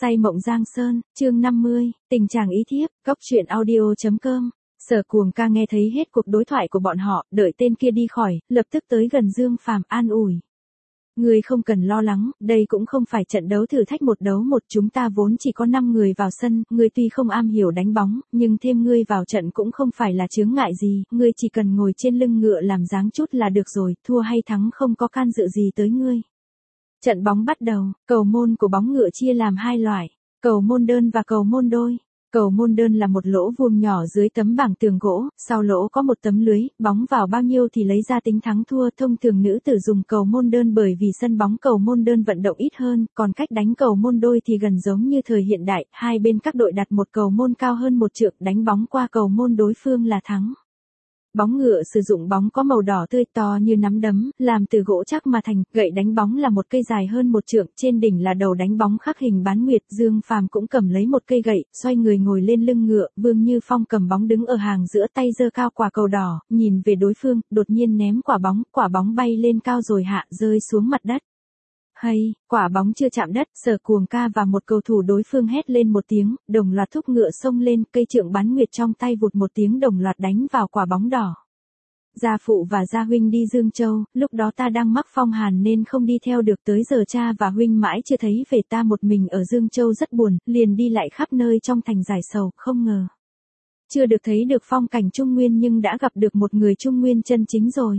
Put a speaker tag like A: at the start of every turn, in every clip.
A: Say mộng Giang Sơn, chương 50, tình chàng ý thiếp, cốc truyện audio.com. Sở Cuồng ca nghe thấy hết cuộc đối thoại của bọn họ, đợi tên kia đi khỏi, lập tức tới gần Dương Phàm an ủi. Ngươi không cần lo lắng, đây cũng không phải trận đấu thử thách một đấu một, chúng ta vốn chỉ có 5 người vào sân, ngươi tuy không am hiểu đánh bóng, nhưng thêm ngươi vào trận cũng không phải là chướng ngại gì, ngươi chỉ cần ngồi trên lưng ngựa làm dáng chút là được rồi, thua hay thắng không có can dự gì tới ngươi. Trận bóng bắt đầu, cầu môn của bóng ngựa chia làm hai loại, cầu môn đơn và cầu môn đôi. Cầu môn đơn là một lỗ vuông nhỏ dưới tấm bảng tường gỗ, sau lỗ có một tấm lưới, bóng vào bao nhiêu thì lấy ra tính thắng thua. Thông thường nữ tử dùng cầu môn đơn bởi vì sân bóng cầu môn đơn vận động ít hơn, còn cách đánh cầu môn đôi thì gần giống như thời hiện đại, hai bên các đội đặt một cầu môn cao hơn một trượng, đánh bóng qua cầu môn đối phương là thắng. Bóng ngựa sử dụng bóng có màu đỏ tươi to như nắm đấm, làm từ gỗ chắc mà thành, gậy đánh bóng là một cây dài hơn một trượng, trên đỉnh là đầu đánh bóng khắc hình bán nguyệt. Dương Phàm cũng cầm lấy một cây gậy, xoay người ngồi lên lưng ngựa, Vương Như Phong cầm bóng đứng ở hàng giữa, tay giơ cao quả cầu đỏ, nhìn về đối phương, đột nhiên ném quả bóng bay lên cao rồi hạ rơi xuống mặt đất. Hay, quả bóng chưa chạm đất, Sở Cuồng ca và một cầu thủ đối phương hét lên một tiếng, đồng loạt thúc ngựa xông lên, cây trượng bán nguyệt trong tay vụt một tiếng đồng loạt đánh vào quả bóng đỏ. Gia phụ và gia huynh đi Dương Châu, lúc đó ta đang mắc phong hàn nên không đi theo được, tới giờ cha và huynh mãi chưa thấy về, ta một mình ở Dương Châu rất buồn, liền đi lại khắp nơi trong thành giải sầu, không ngờ. Chưa được thấy được phong cảnh Trung Nguyên nhưng đã gặp được một người Trung Nguyên chân chính rồi.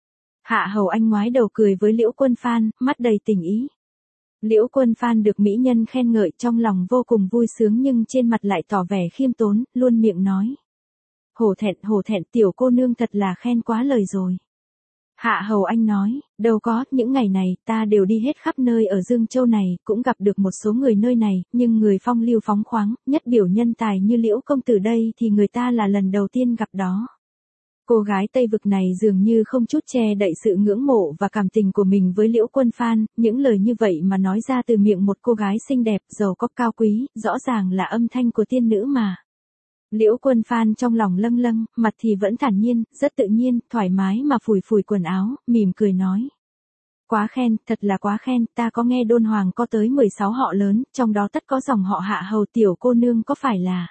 A: Hạ Hầu Anh ngoái đầu cười với Liễu Quân Phan, mắt đầy tình ý. Liễu Quân Phan được mỹ nhân khen ngợi, trong lòng vô cùng vui sướng nhưng trên mặt lại tỏ vẻ khiêm tốn, luôn miệng nói. Hổ thẹn, tiểu cô nương thật là khen quá lời rồi. Hạ Hầu Anh nói, đâu có, những ngày này, ta đều đi hết khắp nơi ở Dương Châu này, cũng gặp được một số người nơi này, nhưng người phong lưu phóng khoáng, nhất biểu nhân tài như Liễu công tử đây thì người ta là lần đầu tiên gặp đó. Cô gái Tây Vực này dường như không chút che đậy sự ngưỡng mộ và cảm tình của mình với Liễu Quân Phan, những lời như vậy mà nói ra từ miệng một cô gái xinh đẹp, giàu có cao quý, rõ ràng là âm thanh của tiên nữ mà. Liễu Quân Phan trong lòng lâng lâng, mặt thì vẫn thản nhiên, rất tự nhiên, thoải mái mà phủi quần áo, mỉm cười nói. Quá khen, thật là quá khen, ta có nghe đôn hoàng có tới 16 họ lớn, trong đó tất có dòng họ Hạ Hầu, tiểu cô nương có phải là.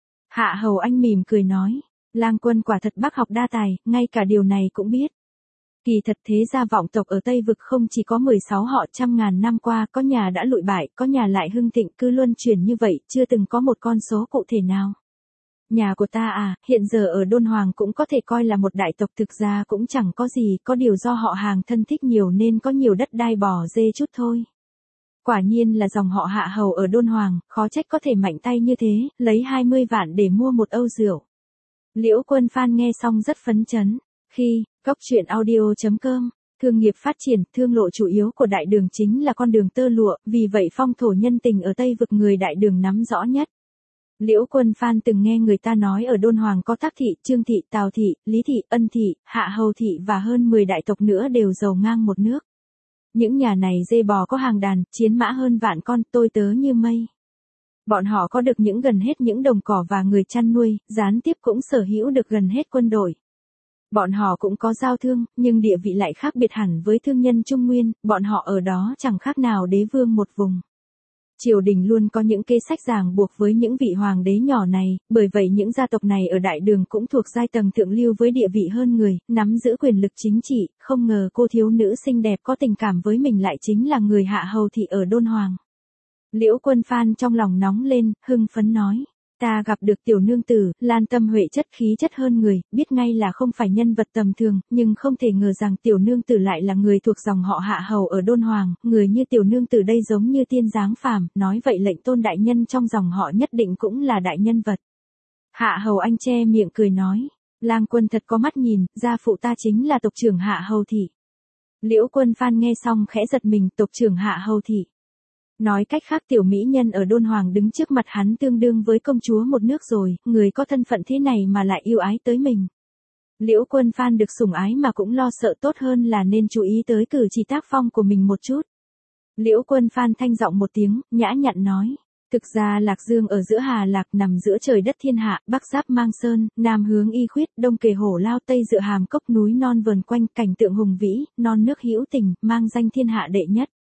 A: Hạ Hầu Anh mỉm cười nói. Lang Quân quả thật bác học đa tài, ngay cả điều này cũng biết. Kỳ thật thế gia vọng tộc ở Tây Vực không chỉ có 16 họ, trăm ngàn năm qua, có nhà đã lụi bại, có nhà lại hưng thịnh, cứ luân chuyển như vậy, chưa từng có một con số cụ thể nào. Nhà của ta à, hiện giờ ở Đôn Hoàng cũng có thể coi là một đại tộc, thực ra cũng chẳng có gì, có điều do họ hàng thân thích nhiều nên có nhiều đất đai bò dê chút thôi. Quả nhiên là dòng họ Hạ Hầu ở Đôn Hoàng, khó trách có thể mạnh tay như thế, lấy 20 vạn để mua một âu rượu. Liễu Quân Phan nghe xong rất phấn chấn. Khi, cốc truyện audio.com, thương nghiệp phát triển, thương lộ chủ yếu của Đại Đường chính là con đường tơ lụa, vì vậy phong thổ nhân tình ở Tây Vực người Đại Đường nắm rõ nhất. Liễu Quân Phan từng nghe người ta nói ở Đôn Hoàng có Thác thị, Trương thị, Tào thị, Lý thị, Ân thị, Hạ Hầu thị và hơn 10 đại tộc nữa đều giàu ngang một nước. Những nhà này dê bò có hàng đàn, chiến mã hơn vạn con, tôi tớ như mây. Bọn họ có được gần hết những đồng cỏ và người chăn nuôi, gián tiếp cũng sở hữu được gần hết quân đội. Bọn họ cũng có giao thương, nhưng địa vị lại khác biệt hẳn với thương nhân Trung Nguyên, bọn họ ở đó chẳng khác nào đế vương một vùng. Triều đình luôn có những kế sách ràng buộc với những vị hoàng đế nhỏ này, bởi vậy những gia tộc này ở Đại Đường cũng thuộc giai tầng thượng lưu với địa vị hơn người, nắm giữ quyền lực chính trị, không ngờ cô thiếu nữ xinh đẹp có tình cảm với mình lại chính là người Hạ Hầu thị ở Đôn Hoàng. Liễu Quân Phan trong lòng nóng lên, hưng phấn nói. Ta gặp được tiểu nương tử, Lan Tâm Huệ chất khí chất hơn người, biết ngay là không phải nhân vật tầm thường, nhưng không thể ngờ rằng tiểu nương tử lại là người thuộc dòng họ Hạ Hầu ở Đôn Hoàng, người như tiểu nương tử đây giống như tiên dáng phàm, nói vậy lệnh tôn đại nhân trong dòng họ nhất định cũng là đại nhân vật. Hạ Hầu Anh che miệng cười nói, Lang Quân thật có mắt nhìn, gia phụ ta chính là tộc trưởng Hạ Hầu thị. Liễu Quân Phan nghe xong khẽ giật mình, tộc trưởng Hạ Hầu thị. Nói cách khác tiểu mỹ nhân ở Đôn Hoàng đứng trước mặt hắn tương đương với công chúa một nước rồi, người có thân phận thế này mà lại yêu ái tới mình. Liễu Quân Phan được sủng ái mà cũng lo sợ, tốt hơn là nên chú ý tới cử chỉ tác phong của mình một chút. Liễu Quân Phan thanh giọng một tiếng, nhã nhặn nói. Thực ra Lạc Dương ở giữa Hà Lạc, nằm giữa trời đất thiên hạ, bắc giáp Mang Sơn, nam hướng Y Khuyết, đông kề Hổ Lao, tây dựa Hàm Cốc, núi non vờn quanh, cảnh tượng hùng vĩ, non nước hữu tình, mang danh thiên hạ đệ nhất.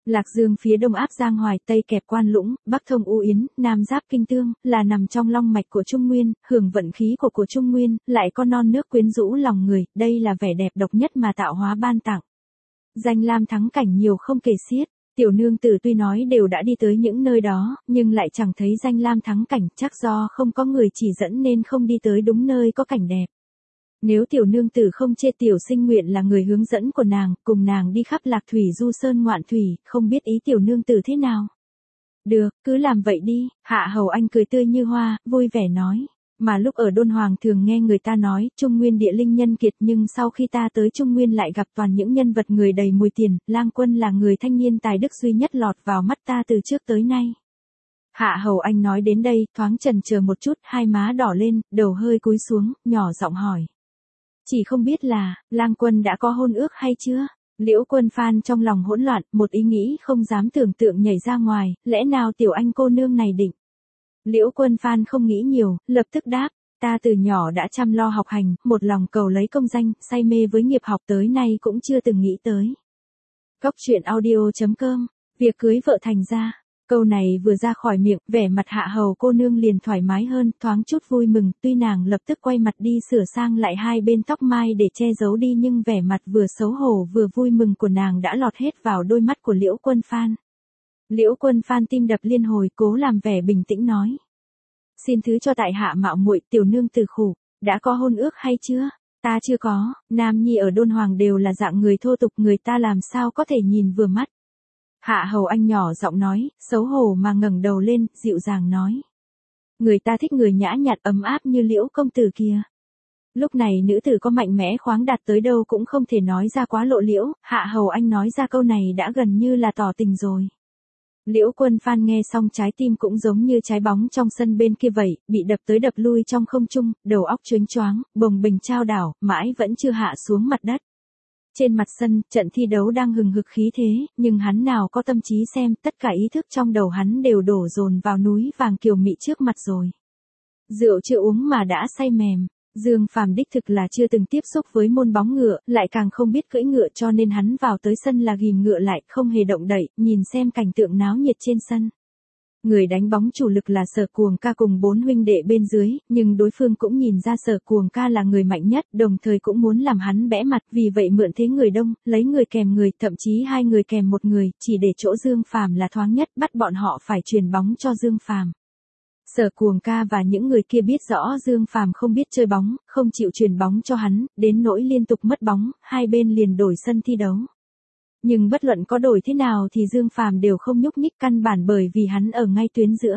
A: Lạc Dương phía đông áp Giang Hoài, tây kẹp Quan Lũng, bắc thông U Yến, nam giáp Kinh Tương, là nằm trong long mạch của Trung Nguyên, hưởng vận khí của Trung Nguyên, lại có non nước quyến rũ lòng người, đây là vẻ đẹp độc nhất mà tạo hóa ban tặng. Danh lam thắng cảnh nhiều không kể xiết, tiểu nương tử tuy nói đều đã đi tới những nơi đó, nhưng lại chẳng thấy danh lam thắng cảnh, chắc do không có người chỉ dẫn nên không đi tới đúng nơi có cảnh đẹp. Nếu tiểu nương tử không chê tiểu sinh nguyện là người hướng dẫn của nàng, cùng nàng đi khắp Lạc Thủy du sơn ngoạn thủy, không biết ý tiểu nương tử thế nào. Được, cứ làm vậy đi, Hạ Hầu Anh cười tươi như hoa, vui vẻ nói. Mà lúc ở Đôn Hoàng thường nghe người ta nói, Trung Nguyên địa linh nhân kiệt, nhưng sau khi ta tới Trung Nguyên lại gặp toàn những nhân vật người đầy mùi tiền, Lang Quân là người thanh niên tài đức duy nhất lọt vào mắt ta từ trước tới nay. Hạ Hầu Anh nói đến đây, thoáng chần chờ một chút, hai má đỏ lên, đầu hơi cúi xuống, nhỏ giọng hỏi. Chỉ không biết là, Lang Quân đã có hôn ước hay chưa? Liễu Quân Phan trong lòng hỗn loạn, một ý nghĩ không dám tưởng tượng nhảy ra ngoài, lẽ nào tiểu anh cô nương này định? Liễu Quân Phan không nghĩ nhiều, lập tức đáp, ta từ nhỏ đã chăm lo học hành, một lòng cầu lấy công danh, say mê với nghiệp học tới nay cũng chưa từng nghĩ tới. Cóc truyện audio.com, việc cưới vợ thành ra. Câu này vừa ra khỏi miệng, vẻ mặt Hạ Hầu cô nương liền thoải mái hơn, thoáng chút vui mừng, tuy nàng lập tức quay mặt đi sửa sang lại hai bên tóc mai để che giấu đi, nhưng vẻ mặt vừa xấu hổ vừa vui mừng của nàng đã lọt hết vào đôi mắt của Liễu Quân Phan. Liễu Quân Phan tim đập liên hồi, cố làm vẻ bình tĩnh nói. Xin thứ cho tại hạ mạo muội, tiểu nương tử khổ, đã có hôn ước hay chưa? Ta chưa có, nam nhi ở Đôn Hoàng đều là dạng người thô tục, người ta làm sao có thể nhìn vừa mắt. Hạ Hầu Anh nhỏ giọng nói, xấu hổ mà ngẩng đầu lên, dịu dàng nói. Người ta thích người nhã nhặn ấm áp như Liễu công tử kia. Lúc này nữ tử có mạnh mẽ khoáng đạt tới đâu cũng không thể nói ra quá lộ liễu, Hạ Hầu Anh nói ra câu này đã gần như là tỏ tình rồi. Liễu Quân Phan nghe xong trái tim cũng giống như trái bóng trong sân bên kia vậy, bị đập tới đập lui trong không trung, đầu óc choáng choáng, bồng bềnh chao đảo, mãi vẫn chưa hạ xuống mặt đất. Trên mặt sân, trận thi đấu đang hừng hực khí thế, nhưng hắn nào có tâm trí xem, tất cả ý thức trong đầu hắn đều đổ dồn vào núi vàng kiều mị trước mặt rồi. Rượu chưa uống mà đã say mềm. Dương Phàm đích thực là chưa từng tiếp xúc với môn bóng ngựa, lại càng không biết cưỡi ngựa, cho nên hắn vào tới sân là ghìm ngựa lại, không hề động đậy, nhìn xem cảnh tượng náo nhiệt trên sân. Người đánh bóng chủ lực là Sở Cuồng Ca cùng 4 huynh đệ bên dưới, nhưng đối phương cũng nhìn ra Sở Cuồng Ca là người mạnh nhất, đồng thời cũng muốn làm hắn bẽ mặt, vì vậy mượn thế người đông, lấy người kèm người, thậm chí hai người kèm một người, chỉ để chỗ Dương Phàm là thoáng nhất, bắt bọn họ phải chuyền bóng cho Dương Phàm. Sở Cuồng Ca và những người kia biết rõ Dương Phàm không biết chơi bóng, không chịu chuyền bóng cho hắn, đến nỗi liên tục mất bóng, hai bên liền đổi sân thi đấu. Nhưng bất luận có đổi thế nào thì Dương Phàm đều không nhúc nhích, căn bản bởi vì hắn ở ngay tuyến giữa.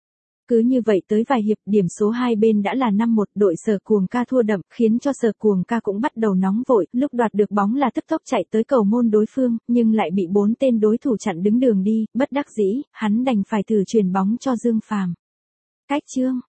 A: Cứ như vậy tới vài hiệp, điểm số hai bên đã là 5-1, đội Sở Cuồng Ca thua đậm, khiến cho Sở Cuồng Ca cũng bắt đầu nóng vội, lúc đoạt được bóng là tức tốc chạy tới cầu môn đối phương, nhưng lại bị 4 tên đối thủ chặn đứng đường đi, bất đắc dĩ, hắn đành phải thử chuyền bóng cho Dương Phàm. Cách chương